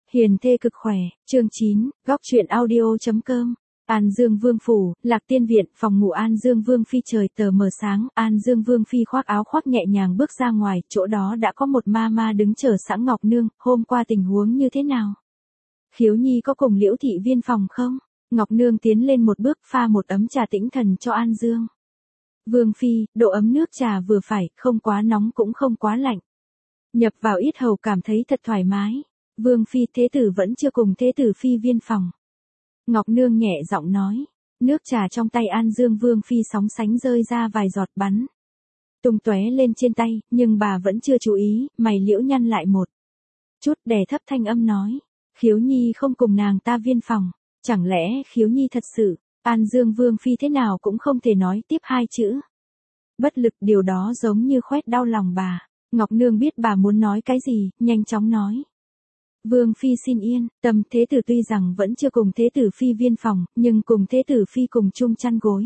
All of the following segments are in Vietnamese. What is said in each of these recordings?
Hiền thê cực khỏe, chương 9, góc truyện audio.com. An Dương Vương phủ, Lạc Tiên viện, phòng ngủ An Dương Vương phi. Trời tờ mờ sáng, An Dương Vương phi khoác áo khoác nhẹ nhàng bước ra ngoài, chỗ đó đã có một ma đứng chờ sẵn. Ngọc Nương, hôm qua tình huống như thế nào? Khiếu Nhi có cùng Liễu thị viên phòng không? Ngọc Nương tiến lên một bước, pha một ấm trà tĩnh thần cho An Dương Vương phi, độ ấm nước trà vừa phải, không quá nóng cũng không quá lạnh. Nhập vào yết hầu cảm thấy thật thoải mái. Vương phi, thế tử vẫn chưa cùng thế tử phi viên phòng. Ngọc Nương nhẹ giọng nói. Nước trà trong tay An Dương Vương phi sóng sánh rơi ra vài giọt bắn tung tóe lên trên tay, nhưng bà vẫn chưa chú ý, mày liễu nhăn lại một chút, đè thấp thanh âm nói. Khiếu Nhi không cùng nàng ta viên phòng, chẳng lẽ Khiếu Nhi thật sự? An Dương Vương phi thế nào cũng không thể nói tiếp hai chữ. Bất lực, điều đó giống như khoét đau lòng bà. Ngọc Nương biết bà muốn nói cái gì, nhanh chóng nói. Vương phi xin yên tâm, thế tử tuy rằng vẫn chưa cùng thế tử phi viên phòng, nhưng cùng thế tử phi cùng chung chăn gối.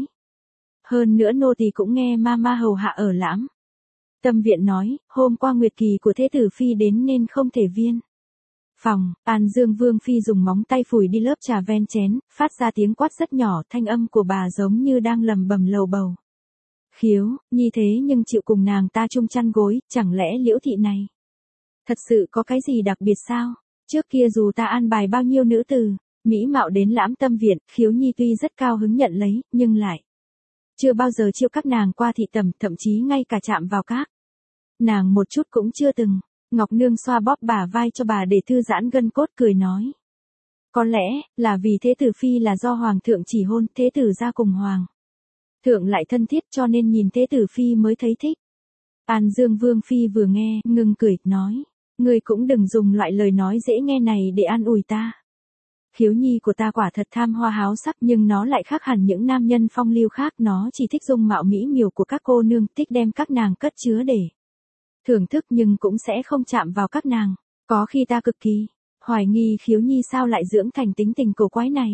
Hơn nữa nô tỳ cũng nghe ma hầu hạ ở Lãm Tâm viện nói, hôm qua nguyệt kỳ của thế tử phi đến nên không thể viên phòng. An Dương Vương phi dùng móng tay phủi đi lớp trà ven chén, phát ra tiếng quát rất nhỏ, thanh âm của bà giống như đang lầm bầm lầu bầu. Khiếu Nhi thế nhưng chịu cùng nàng ta chung chăn gối, chẳng lẽ Liễu thị này thật sự có cái gì đặc biệt sao? Trước kia dù ta an bài bao nhiêu nữ tử mỹ mạo đến Lãm Tâm viện, Khiếu Nhi tuy rất cao hứng nhận lấy, nhưng lại chưa bao giờ chiêu các nàng qua thị tầm, thậm chí ngay cả chạm vào các nàng một chút cũng chưa từng. Ngọc Nương xoa bóp bả vai cho bà để thư giãn gân cốt, cười nói. Có lẽ là vì thế tử phi là do hoàng thượng chỉ hôn, thế tử ra cùng hoàng thượng lại thân thiết, cho nên nhìn thế tử phi mới thấy thích. An Dương Vương phi vừa nghe, ngừng cười, nói. Ngươi cũng đừng dùng loại lời nói dễ nghe này để an ủi ta. Khiếu Nhi của ta quả thật tham hoa háo sắc, nhưng nó lại khác hẳn những nam nhân phong lưu khác, nó chỉ thích dung mạo mỹ miều của các cô nương, thích đem các nàng cất chứa để thưởng thức, nhưng cũng sẽ không chạm vào các nàng. Có khi ta cực kỳ hoài nghi Khiếu Nhi sao lại dưỡng thành tính tình cổ quái này.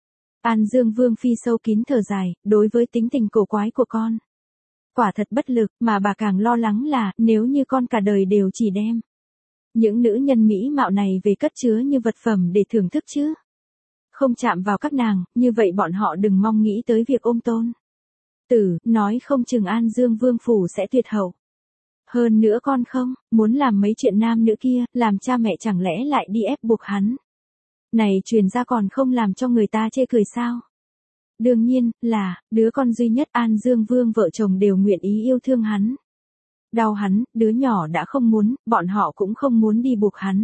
An Dương Vương phi sâu kín thở dài, đối với tính tình cổ quái của con, quả thật bất lực, mà bà càng lo lắng là, nếu như con cả đời đều chỉ đem những nữ nhân mỹ mạo này về cất chứa như vật phẩm để thưởng thức chứ không chạm vào các nàng, như vậy bọn họ đừng mong nghĩ tới việc ôm tôn tử, nói không chừng An Dương Vương phủ sẽ tuyệt hậu. Hơn nữa con không muốn làm mấy chuyện nam nữ kia, làm cha mẹ chẳng lẽ lại đi ép buộc hắn này truyền ra còn không làm cho người ta chê cười sao? Đương nhiên là đứa con duy nhất An Dương Vương vợ chồng đều nguyện ý yêu thương hắn, đau hắn, đứa nhỏ đã không muốn, bọn họ cũng không muốn đi buộc hắn.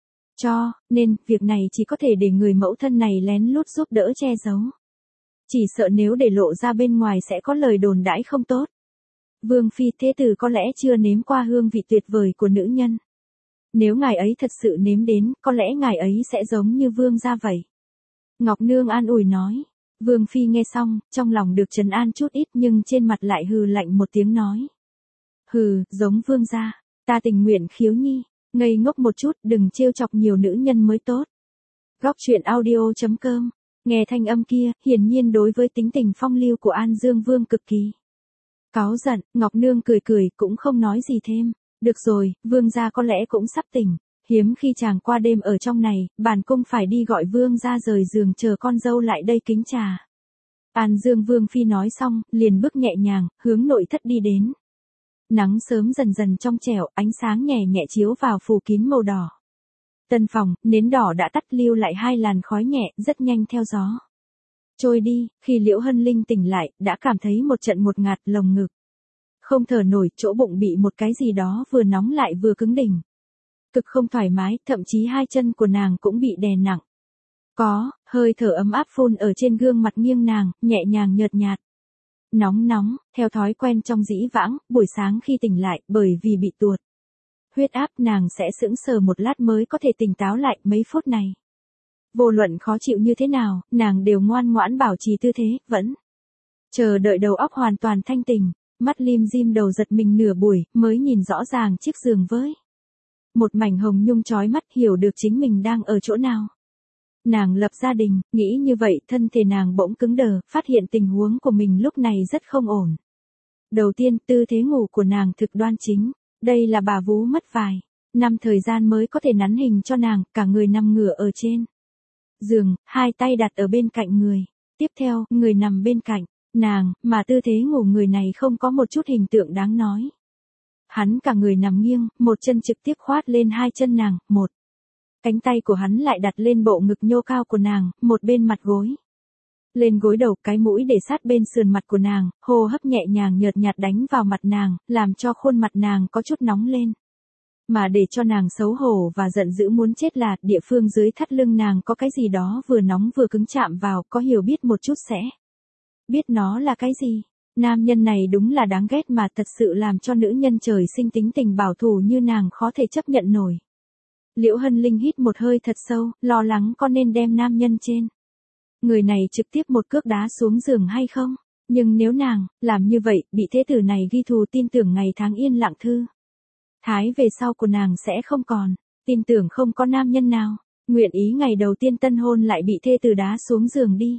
Cho nên việc này chỉ có thể để người mẫu thân này lén lút giúp đỡ che giấu. Chỉ sợ nếu để lộ ra bên ngoài sẽ có lời đồn đãi không tốt. Vương phi, thế tử có lẽ chưa nếm qua hương vị tuyệt vời của nữ nhân. Nếu ngài ấy thật sự nếm đến, có lẽ ngài ấy sẽ giống như vương gia vậy. Ngọc Nương an ủi nói. Vương phi nghe xong, trong lòng được trấn an chút ít, nhưng trên mặt lại hừ lạnh một tiếng nói. Hừ, giống vương gia, ta tình nguyện Khiếu Nhi ngây ngốc một chút, đừng trêu chọc nhiều nữ nhân mới tốt. Góc truyện audio.com. Nghe thanh âm kia, hiển nhiên đối với tính tình phong lưu của An Dương Vương cực kỳ cáu giận. Ngọc Nương cười cũng không nói gì thêm. Được rồi, vương gia có lẽ cũng sắp tỉnh, hiếm khi chàng qua đêm ở trong này, bản cung phải đi gọi vương gia rời giường chờ con dâu lại đây kính trà. An Dương Vương phi nói xong, liền bước nhẹ nhàng, hướng nội thất đi đến. Nắng sớm dần dần trong trẻo, ánh sáng nhẹ nhẹ chiếu vào phủ kín màu đỏ. Tân phòng, nến đỏ đã tắt, lưu lại hai làn khói nhẹ, rất nhanh theo gió trôi đi. Khi Liễu Hân Linh tỉnh lại, đã cảm thấy một trận ngột ngạt lồng ngực. Không thở nổi, chỗ bụng bị một cái gì đó vừa nóng lại vừa cứng đỉnh. Cực không thoải mái, thậm chí hai chân của nàng cũng bị đè nặng. Có hơi thở ấm áp phun ở trên gương mặt nghiêng nàng, nhẹ nhàng nhợt nhạt. Nóng, theo thói quen trong dĩ vãng, buổi sáng khi tỉnh lại, bởi vì bị tuột huyết áp, nàng sẽ sững sờ một lát mới có thể tỉnh táo lại. Mấy phút này, vô luận khó chịu như thế nào, nàng đều ngoan ngoãn bảo trì tư thế, vẫn chờ đợi đầu óc hoàn toàn thanh tỉnh. Mắt lim dim đầu giật mình nửa buổi, mới nhìn rõ ràng chiếc giường với một mảnh hồng nhung chói mắt, hiểu được chính mình đang ở chỗ nào. Nàng lập gia đình, nghĩ như vậy, thân thể nàng bỗng cứng đờ, phát hiện tình huống của mình lúc này rất không ổn. Đầu tiên, tư thế ngủ của nàng thực đoan chính. Đây là bà vú mất vài năm thời gian mới có thể nắn hình cho nàng, cả người nằm ngửa ở trên giường, hai tay đặt ở bên cạnh người. Tiếp theo, người nằm bên cạnh nàng, mà tư thế ngủ người này không có một chút hình tượng đáng nói. Hắn cả người nằm nghiêng, một chân trực tiếp khoát lên hai chân nàng, một cánh tay của hắn lại đặt lên bộ ngực nhô cao của nàng, một bên mặt gối. Lên gối đầu, cái mũi để sát bên sườn mặt của nàng, hô hấp nhẹ nhàng nhợt nhạt đánh vào mặt nàng, làm cho khuôn mặt nàng có chút nóng lên. Mà để cho nàng xấu hổ và giận dữ muốn chết là, địa phương dưới thắt lưng nàng có cái gì đó vừa nóng vừa cứng chạm vào, có hiểu biết một chút sẽ biết nó là cái gì. Nam nhân này đúng là đáng ghét mà thật sự làm cho nữ nhân trời sinh tính tình bảo thủ như nàng khó thể chấp nhận nổi. Liễu Hân Linh hít một hơi thật sâu, lo lắng có nên đem nam nhân trên người này trực tiếp một cước đá xuống giường hay không. Nhưng nếu nàng làm như vậy, bị thế tử này ghi thù, tin tưởng ngày tháng yên lặng thư thái về sau của nàng sẽ không còn. Tin tưởng không có nam nhân nào nguyện ý ngày đầu tiên tân hôn lại bị thê tử đá xuống giường đi.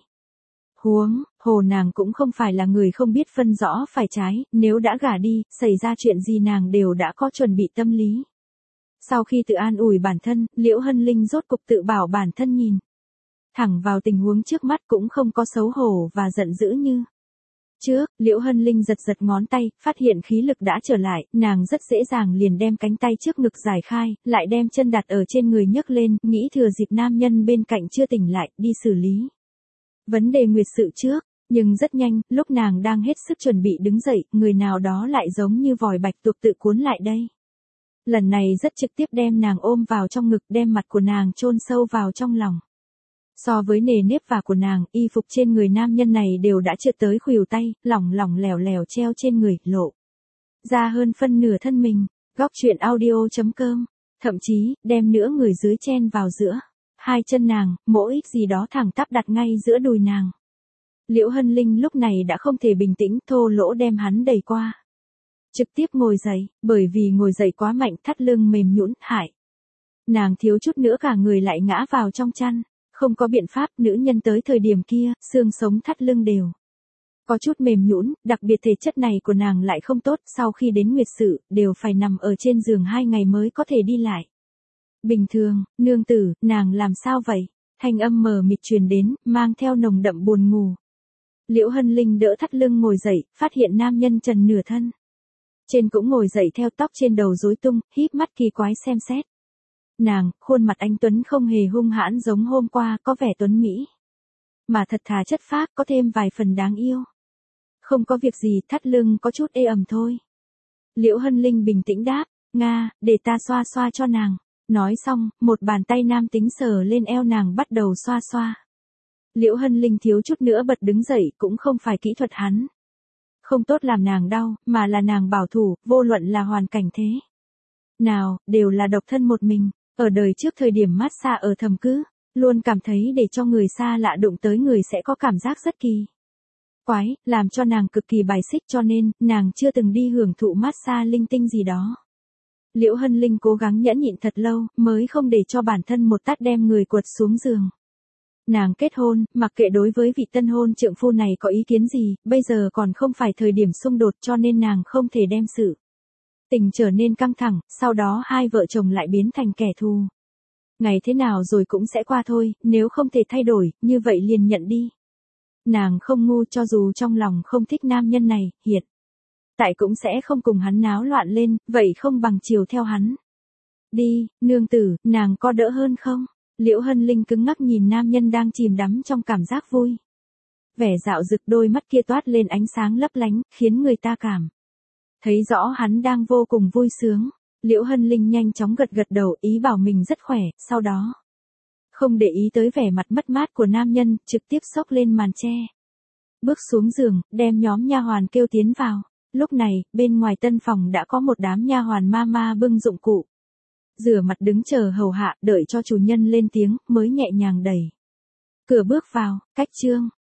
Huống hồ nàng cũng không phải là người không biết phân rõ phải trái, nếu đã gả đi, xảy ra chuyện gì nàng đều đã có chuẩn bị tâm lý. Sau khi tự an ủi bản thân, Liễu Hân Linh rốt cục tự bảo bản thân nhìn thẳng vào tình huống trước mắt, cũng không có xấu hổ và giận dữ như trước. Liễu Hân Linh giật giật ngón tay, phát hiện khí lực đã trở lại, nàng rất dễ dàng liền đem cánh tay trước ngực giải khai, lại đem chân đặt ở trên người nhấc lên, nghĩ thừa dịp nam nhân bên cạnh chưa tỉnh lại, đi xử lý vấn đề nguyệt sự trước. Nhưng rất nhanh, lúc nàng đang hết sức chuẩn bị đứng dậy, người nào đó lại giống như vòi bạch tuộc tự cuốn lại đây. Lần này rất trực tiếp đem nàng ôm vào trong ngực, đem mặt của nàng chôn sâu vào trong lòng. So với nề nếp vả của nàng, y phục trên người nam nhân này đều đã trượt tới khuỷu tay, lỏng lỏng lẻo lẻo treo trên người, lộ ra hơn phân nửa thân mình. Góc truyện audio.com, thậm chí, đem nửa người dưới chen vào giữa hai chân nàng, mỗi gì đó thẳng tắp đặt ngay giữa đùi nàng. Liễu Hân Linh lúc này đã không thể bình tĩnh, thô lỗ đem hắn đẩy qua. Trực tiếp ngồi dậy, bởi vì ngồi dậy quá mạnh, thắt lưng mềm nhũn, hại nàng thiếu chút nữa cả người lại ngã vào trong chăn. Không có biện pháp, nữ nhân tới thời điểm kia, xương sống thắt lưng đều có chút mềm nhũn, đặc biệt thể chất này của nàng lại không tốt, sau khi đến nguyệt sự, đều phải nằm ở trên giường 2 ngày mới có thể đi lại. Bình thường, nương tử, nàng làm sao vậy? Thanh âm mờ mịt truyền đến, mang theo nồng đậm buồn ngủ. Liễu Hân Linh đỡ thắt lưng ngồi dậy, phát hiện nam nhân trần nửa thân trên cũng ngồi dậy theo, tóc trên đầu rối tung, híp mắt kỳ quái xem xét nàng. Khuôn mặt anh tuấn không hề hung hãn giống hôm qua, có vẻ tuấn mỹ mà thật thà chất phác, có thêm vài phần đáng yêu. Không có việc gì, thắt lưng có chút ê ẩm thôi. Liễu Hân Linh bình tĩnh đáp, Nga, để ta xoa xoa cho nàng. Nói xong, một bàn tay nam tính sờ lên eo nàng bắt đầu xoa xoa. Liễu Hân Linh thiếu chút nữa bật đứng dậy, cũng không phải kỹ thuật hắn không tốt làm nàng đau, mà là nàng bảo thủ, vô luận là hoàn cảnh thế nào, đều là độc thân một mình. Ở đời trước thời điểm massage ở thầm cứ, luôn cảm thấy để cho người xa lạ đụng tới người sẽ có cảm giác rất kỳ quái, làm cho nàng cực kỳ bài xích, cho nên, nàng chưa từng đi hưởng thụ massage linh tinh gì đó. Liễu Hân Linh cố gắng nhẫn nhịn thật lâu, mới không để cho bản thân một tát đem người quật xuống giường. Nàng kết hôn, mặc kệ đối với vị tân hôn trượng phu này có ý kiến gì, bây giờ còn không phải thời điểm xung đột, cho nên nàng không thể đem sự tình trở nên căng thẳng, sau đó hai vợ chồng lại biến thành kẻ thù. Ngày thế nào rồi cũng sẽ qua thôi, nếu không thể thay đổi, như vậy liền nhận đi. Nàng không ngu, cho dù trong lòng không thích nam nhân này, hiện tại cũng sẽ không cùng hắn náo loạn lên, vậy không bằng chiều theo hắn. Đi, nương tử, nàng có đỡ hơn không? Liễu Hân Linh cứng ngắc nhìn nam nhân đang chìm đắm trong cảm giác vui vẻ dạo dực, đôi mắt kia toát lên ánh sáng lấp lánh, khiến người ta cảm thấy rõ hắn đang vô cùng vui sướng. Liễu Hân Linh nhanh chóng gật gật đầu, ý bảo mình rất khỏe, sau đó không để ý tới vẻ mặt mất mát của nam nhân, trực tiếp xốc lên màn che. Bước xuống giường, đem nhóm nha hoàn kêu tiến vào. Lúc này, bên ngoài tân phòng đã có một đám nha hoàn mama bưng dụng cụ rửa mặt đứng chờ hầu hạ, đợi cho chủ nhân lên tiếng, mới nhẹ nhàng đẩy cửa bước vào. Cách chương